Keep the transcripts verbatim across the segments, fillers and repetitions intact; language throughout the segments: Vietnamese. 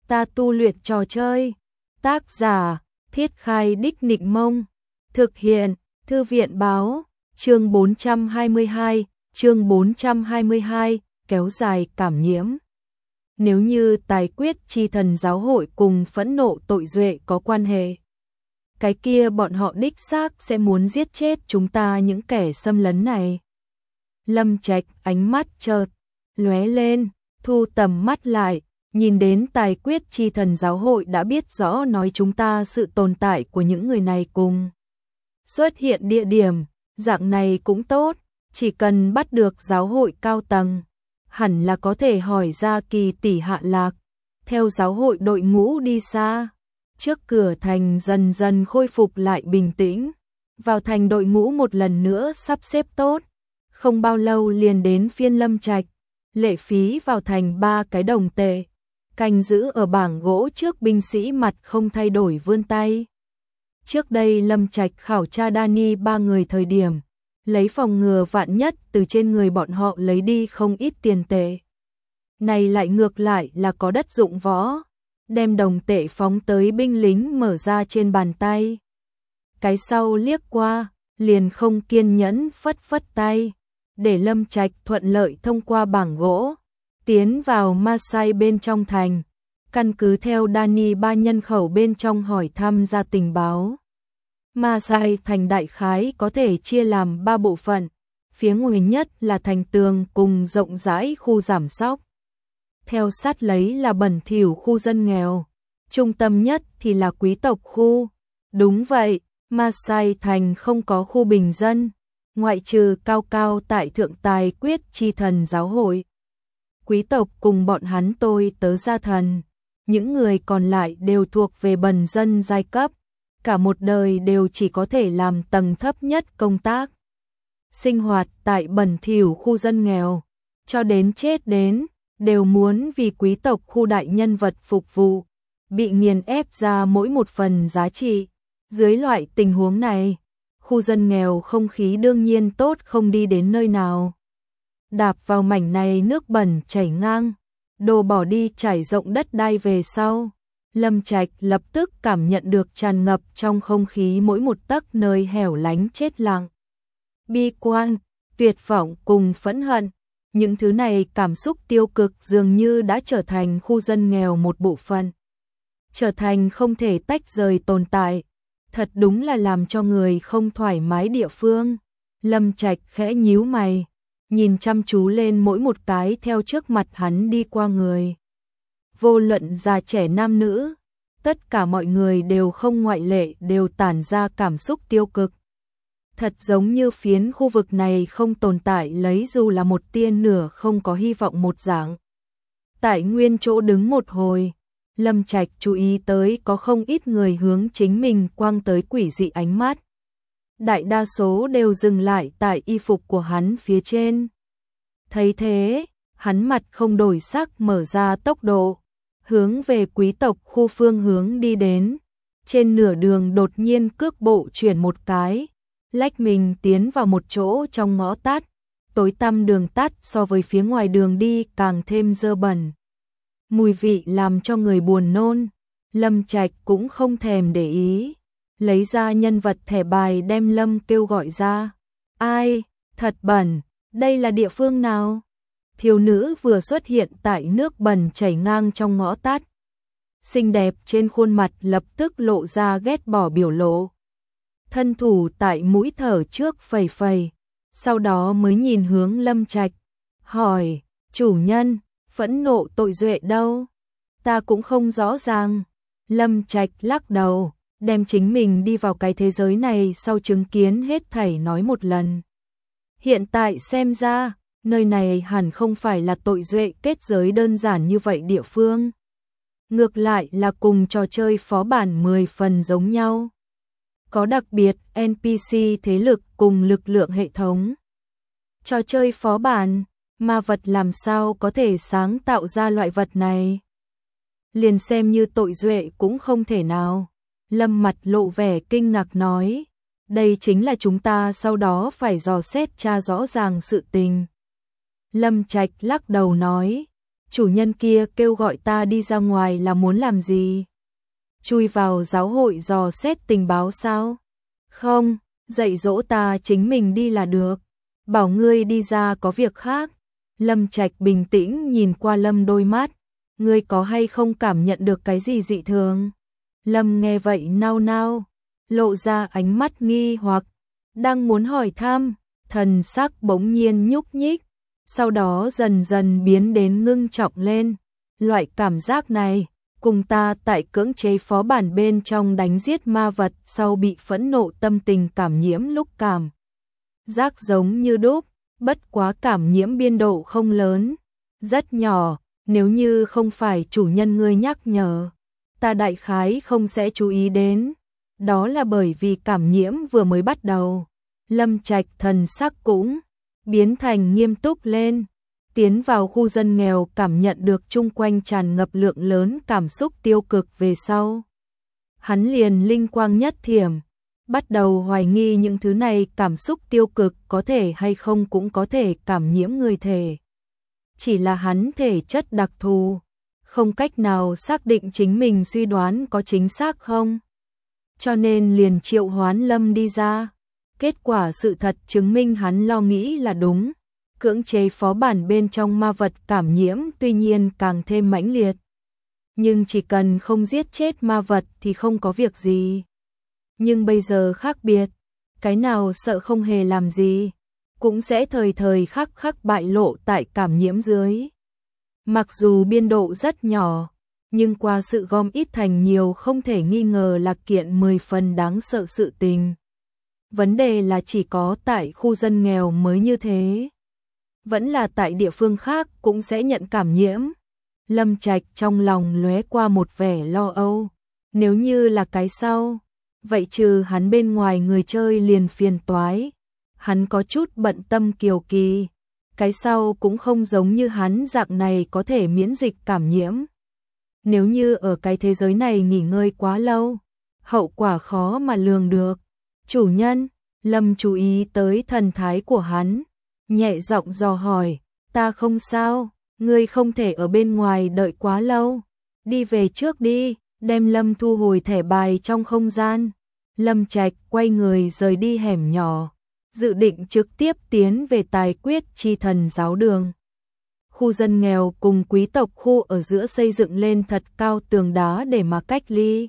ta tu luyện trò chơi. Tác giả: Thiết Khai Đích Nịnh Mông. Thực hiện: Thư viện báo. Chương bốn trăm hai mươi hai, chương bốn trăm hai mươi hai, kéo dài cảm nhiễm. Nếu như tài quyết chi thần giáo hội cùng phẫn nộ tội duệ có quan hệ, cái kia bọn họ đích xác sẽ muốn giết chết chúng ta những kẻ xâm lấn này. Lâm Trạch ánh mắt chợt lóe lên, thu tầm mắt lại, nhìn đến tài quyết chi thần giáo hội đã biết rõ nói chúng ta sự tồn tại của những người này cùng xuất hiện địa điểm, dạng này cũng tốt, chỉ cần bắt được giáo hội cao tầng, hẳn là có thể hỏi ra kỳ tỷ hạ lạc, theo giáo hội đội ngũ đi xa. Trước cửa thành dần dần khôi phục lại bình tĩnh, vào thành đội ngũ một lần nữa sắp xếp tốt, không bao lâu liền đến phiên Lâm Trạch, lệ phí vào thành ba cái đồng tệ, canh giữ ở bảng gỗ trước binh sĩ mặt không thay đổi vươn tay. Trước đây Lâm Trạch khảo tra Dani ba người thời điểm, lấy phòng ngừa vạn nhất từ trên người bọn họ lấy đi không ít tiền tệ. Này lại ngược lại là có đất dụng võ, đem đồng tệ phóng tới binh lính mở ra trên bàn tay. Cái sau liếc qua, liền không kiên nhẫn phất phất tay, để Lâm Trạch thuận lợi thông qua bảng gỗ, tiến vào Masai bên trong thành, căn cứ theo Dani ba nhân khẩu bên trong hỏi thăm ra tình báo. Masai thành đại khái có thể chia làm ba bộ phận, phía ngoài nhất là thành tường cùng rộng rãi khu giảm sóc. Theo sát lấy là bẩn thỉu khu dân nghèo, trung tâm nhất thì là quý tộc khu. Đúng vậy, Masai thành không có khu bình dân, ngoại trừ cao cao tại thượng tài quyết chi thần giáo hội. Quý tộc cùng bọn hắn tôi tớ gia thần, những người còn lại đều thuộc về bần dân giai cấp, cả một đời đều chỉ có thể làm tầng thấp nhất công tác. Sinh hoạt tại bẩn thỉu khu dân nghèo, cho đến chết đến, đều muốn vì quý tộc khu đại nhân vật phục vụ, bị nghiền ép ra mỗi một phần giá trị. Dưới loại tình huống này, khu dân nghèo không khí đương nhiên tốt không đi đến nơi nào. Đạp vào mảnh này nước bẩn chảy ngang, đồ bỏ đi trải rộng đất đai về sau, Lâm Trạch lập tức cảm nhận được tràn ngập trong không khí mỗi một tấc nơi hẻo lánh chết lặng. Bi quan, tuyệt vọng cùng phẫn hận, những thứ này cảm xúc tiêu cực dường như đã trở thành khu dân nghèo một bộ phận, trở thành không thể tách rời tồn tại. Thật đúng là làm cho người không thoải mái địa phương. Lâm Trạch khẽ nhíu mày, nhìn chăm chú lên mỗi một cái theo trước mặt hắn đi qua người. Vô luận già trẻ nam nữ, tất cả mọi người đều không ngoại lệ đều tản ra cảm xúc tiêu cực. Thật giống như phiến khu vực này không tồn tại lấy dù là một tia nửa không có hy vọng một dạng. Tại nguyên chỗ đứng một hồi, Lâm Trạch chú ý tới có không ít người hướng chính mình quang tới quỷ dị ánh mắt. Đại đa số đều dừng lại tại y phục của hắn phía trên. Thấy thế, hắn mặt không đổi sắc mở ra tốc độ, hướng về quý tộc khu phương hướng đi đến. Trên nửa đường đột nhiên cước bộ chuyển một cái, lách mình tiến vào một chỗ trong ngõ tắt, tối tăm đường tắt so với phía ngoài đường đi càng thêm dơ bẩn. Mùi vị làm cho người buồn nôn, Lâm Trạch cũng không thèm để ý, lấy ra nhân vật thẻ bài đem Lâm kêu gọi ra. Ai, thật bẩn, đây là địa phương nào? Thiếu nữ vừa xuất hiện tại nước bẩn chảy ngang trong ngõ tắt. Xinh đẹp trên khuôn mặt lập tức lộ ra ghét bỏ biểu lộ. Thân thủ tại mũi thở trước phẩy phẩy, sau đó mới nhìn hướng Lâm Trạch, hỏi, chủ nhân, phẫn nộ tội duệ đâu? Ta cũng không rõ ràng. Lâm Trạch lắc đầu, đem chính mình đi vào cái thế giới này sau chứng kiến hết thảy nói một lần. Hiện tại xem ra, nơi này hẳn không phải là tội duệ kết giới đơn giản như vậy địa phương. Ngược lại là cùng trò chơi phó bản mười phần giống nhau. Có đặc biệt en pê xê thế lực cùng lực lượng hệ thống. Trò chơi phó bản, ma vật làm sao có thể sáng tạo ra loại vật này? Liền xem như tội duệ cũng không thể nào. Lâm mặt lộ vẻ kinh ngạc nói, đây chính là chúng ta sau đó phải dò xét tra rõ ràng sự tình. Lâm Trạch lắc đầu nói, chủ nhân kia kêu gọi ta đi ra ngoài là muốn làm gì? Chui vào giáo hội dò xét tình báo sao? Không, dạy dỗ ta chính mình đi là được. Bảo ngươi đi ra có việc khác. Lâm Trạch bình tĩnh nhìn qua Lâm đôi mắt. Ngươi có hay không cảm nhận được cái gì dị thường? Lâm nghe vậy nao nao, lộ ra ánh mắt nghi hoặc, đang muốn hỏi thăm, thần sắc bỗng nhiên nhúc nhích, sau đó dần dần biến đến ngưng trọng lên. Loại cảm giác này, cùng ta tại cưỡng chế phó bản bên trong đánh giết ma vật sau bị phẫn nộ tâm tình cảm nhiễm lúc cảm. Giác giống như đúc, bất quá cảm nhiễm biên độ không lớn, rất nhỏ, nếu như không phải chủ nhân ngươi nhắc nhở, ta đại khái không sẽ chú ý đến. Đó là bởi vì cảm nhiễm vừa mới bắt đầu. Lâm Trạch thần sắc cũng biến thành nghiêm túc lên. Tiến vào khu dân nghèo cảm nhận được chung quanh tràn ngập lượng lớn cảm xúc tiêu cực về sau. Hắn liền linh quang nhất thiểm, bắt đầu hoài nghi những thứ này cảm xúc tiêu cực có thể hay không cũng có thể cảm nhiễm người thể. Chỉ là hắn thể chất đặc thù, không cách nào xác định chính mình suy đoán có chính xác không. Cho nên liền triệu hoán Lâm đi ra. Kết quả sự thật chứng minh hắn lo nghĩ là đúng. Cưỡng chế phó bản bên trong ma vật cảm nhiễm tuy nhiên càng thêm mãnh liệt. Nhưng chỉ cần không giết chết ma vật thì không có việc gì. Nhưng bây giờ khác biệt. Cái nào sợ không hề làm gì, cũng sẽ thời thời khắc khắc bại lộ tại cảm nhiễm dưới. Mặc dù biên độ rất nhỏ, nhưng qua sự gom ít thành nhiều không thể nghi ngờ là kiện mười phần đáng sợ sự tình. Vấn đề là chỉ có tại khu dân nghèo mới như thế. Vẫn là tại địa phương khác cũng sẽ nhận cảm nhiễm. Lâm Trạch trong lòng lóe qua một vẻ lo âu. Nếu như là cái sau, vậy trừ hắn bên ngoài người chơi liền phiền toái. Hắn có chút bận tâm kiều kỳ. Cái sau cũng không giống như hắn dạng này có thể miễn dịch cảm nhiễm. Nếu như ở cái thế giới này nghỉ ngơi quá lâu, hậu quả khó mà lường được. Chủ nhân, Lâm chú ý tới thần thái của hắn, nhẹ giọng dò hỏi, ta không sao, ngươi không thể ở bên ngoài đợi quá lâu, đi về trước đi, đem Lâm thu hồi thẻ bài trong không gian. Lâm Trạch quay người rời đi hẻm nhỏ, dự định trực tiếp tiến về tài quyết chi thần giáo đường. Khu dân nghèo cùng quý tộc khu ở giữa xây dựng lên thật cao tường đá để mà cách ly.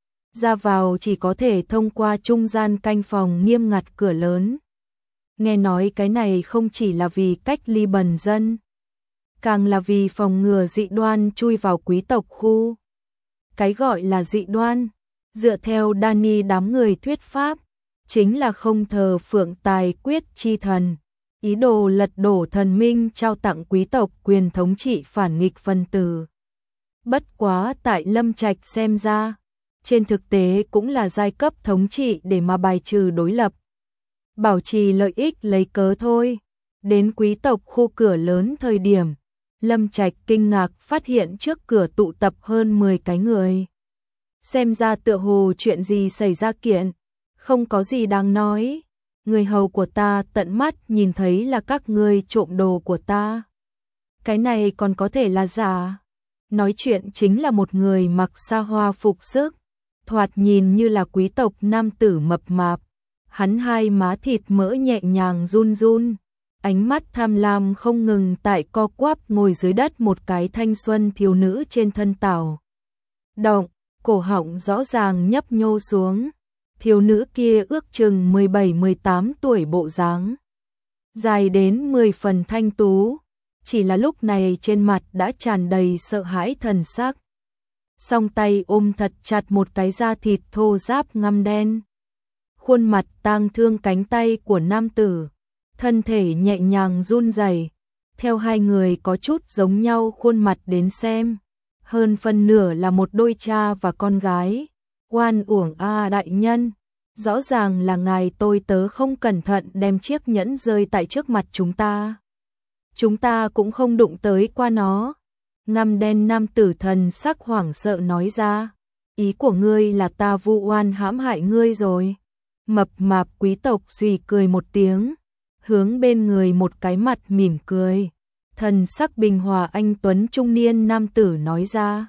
Ra vào chỉ có thể thông qua trung gian canh phòng nghiêm ngặt cửa lớn. Nghe nói cái này không chỉ là vì cách ly bần dân, càng là vì phòng ngừa dị đoan chui vào quý tộc khu. Cái gọi là dị đoan, dựa theo Danny đám người thuyết pháp, chính là không thờ phượng tài quyết chi thần, ý đồ lật đổ thần minh trao tặng quý tộc quyền thống trị phản nghịch phân tử. Bất quá tại Lâm Trạch xem ra, trên thực tế cũng là giai cấp thống trị để mà bài trừ đối lập, bảo trì lợi ích lấy cớ thôi. Đến quý tộc khu cửa lớn thời điểm, Lâm Trạch kinh ngạc phát hiện trước cửa tụ tập hơn mười cái người. Xem ra tựa hồ chuyện gì xảy ra kiện, không có gì đáng nói. Người hầu của ta tận mắt nhìn thấy là các ngươi trộm đồ của ta. Cái này còn có thể là giả. Nói chuyện chính là một người mặc xa hoa phục sức, thoạt nhìn như là quý tộc nam tử mập mạp. Hắn hai má thịt mỡ nhẹ nhàng run run, ánh mắt tham lam không ngừng tại co quắp ngồi dưới đất một cái thanh xuân thiếu nữ trên thân tảo động, cổ họng rõ ràng nhấp nhô xuống. Thiếu nữ kia ước chừng mười bảy mười tám tuổi bộ dáng, dài đến mười phần thanh tú, chỉ là lúc này trên mặt đã tràn đầy sợ hãi thần sắc. Song tay ôm thật chặt một cái da thịt thô ráp ngăm đen. Khuôn mặt tang thương cánh tay của nam tử, thân thể nhẹ nhàng run rẩy. Theo hai người có chút giống nhau khuôn mặt đến xem, hơn phân nửa là một đôi cha và con gái. Oan uổng a đại nhân, rõ ràng là ngài tôi tớ không cẩn thận đem chiếc nhẫn rơi tại trước mặt chúng ta. Chúng ta cũng không đụng tới qua nó. Ngăm đen nam tử thần sắc hoảng sợ nói ra, ý của ngươi là ta vu oan hãm hại ngươi rồi. Mập mạp quý tộc suy cười một tiếng, hướng bên người một cái mặt mỉm cười. Thần sắc bình hòa anh tuấn trung niên nam tử nói ra.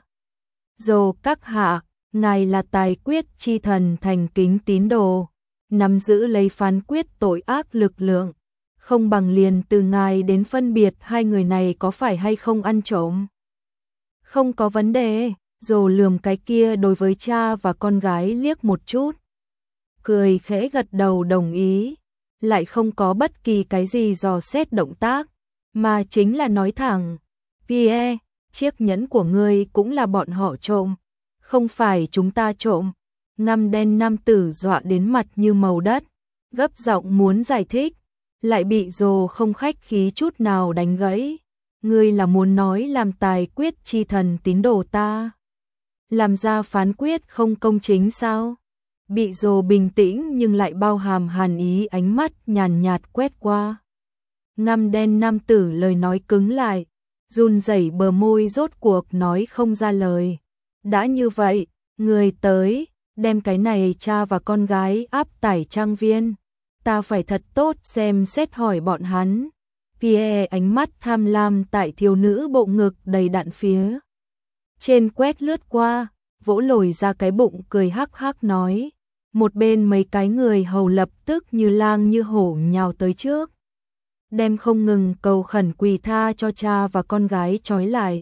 Dồ các hạ, ngài là tài quyết chi thần thành kính tín đồ, nắm giữ lấy phán quyết tội ác lực lượng, không bằng liền từ ngài đến phân biệt hai người này có phải hay không ăn trộm. Không có vấn đề, dồ lườm cái kia đối với cha và con gái liếc một chút. Cười khẽ gật đầu đồng ý, lại không có bất kỳ cái gì dò xét động tác, mà chính là nói thẳng. Pierre, chiếc nhẫn của ngươi cũng là bọn họ trộm, không phải chúng ta trộm. Ngăm đen nam tử dọa đến mặt như màu đất, gấp giọng muốn giải thích, lại bị Dồ không khách khí chút nào đánh gãy. Ngươi là muốn nói làm tài quyết chi thần tín đồ ta, làm ra phán quyết không công chính sao? Bị Dồ bình tĩnh nhưng lại bao hàm hàn ý ánh mắt nhàn nhạt quét qua. Ngăm đen nam tử lời nói cứng lại, run rẩy bờ môi rốt cuộc nói không ra lời. Đã như vậy, người tới, đem cái này cha và con gái áp tải trang viên. Ta phải thật tốt xem xét hỏi bọn hắn. Pierre ánh mắt tham lam tại thiếu nữ bộ ngực đầy đặn phía trên quét lướt qua, vỗ lồi ra cái bụng cười hắc hắc nói. Một bên mấy cái người hầu lập tức như lang như hổ nhào tới trước, đem không ngừng cầu khẩn quỳ tha cho cha và con gái trói lại.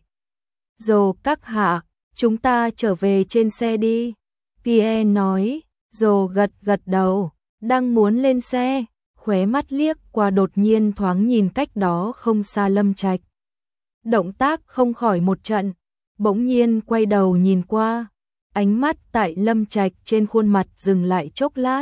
Dồ các hạ, chúng ta trở về trên xe đi. Pierre nói. Dồ gật gật đầu, đang muốn lên xe, khóe mắt liếc qua đột nhiên thoáng nhìn cách đó không xa Lâm Trạch. Động tác không khỏi một trận, bỗng nhiên quay đầu nhìn qua, ánh mắt tại Lâm Trạch trên khuôn mặt dừng lại chốc lát.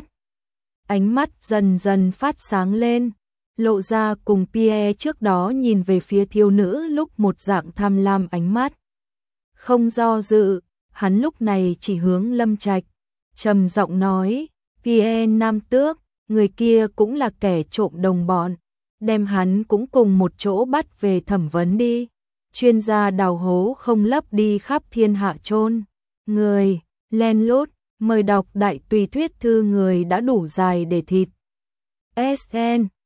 Ánh mắt dần dần phát sáng lên, lộ ra cùng Pierre trước đó nhìn về phía thiếu nữ lúc một dạng tham lam ánh mắt. Không do dự, hắn lúc này chỉ hướng Lâm Trạch, trầm giọng nói, Pierre nam tước, người kia cũng là kẻ trộm đồng bọn, đem hắn cũng cùng một chỗ bắt về thẩm vấn đi. Chuyên gia đào hố không lấp đi khắp thiên hạ chôn người, len lút, mời đọc đại tùy thuyết thư người đã đủ dài để thịt. ét en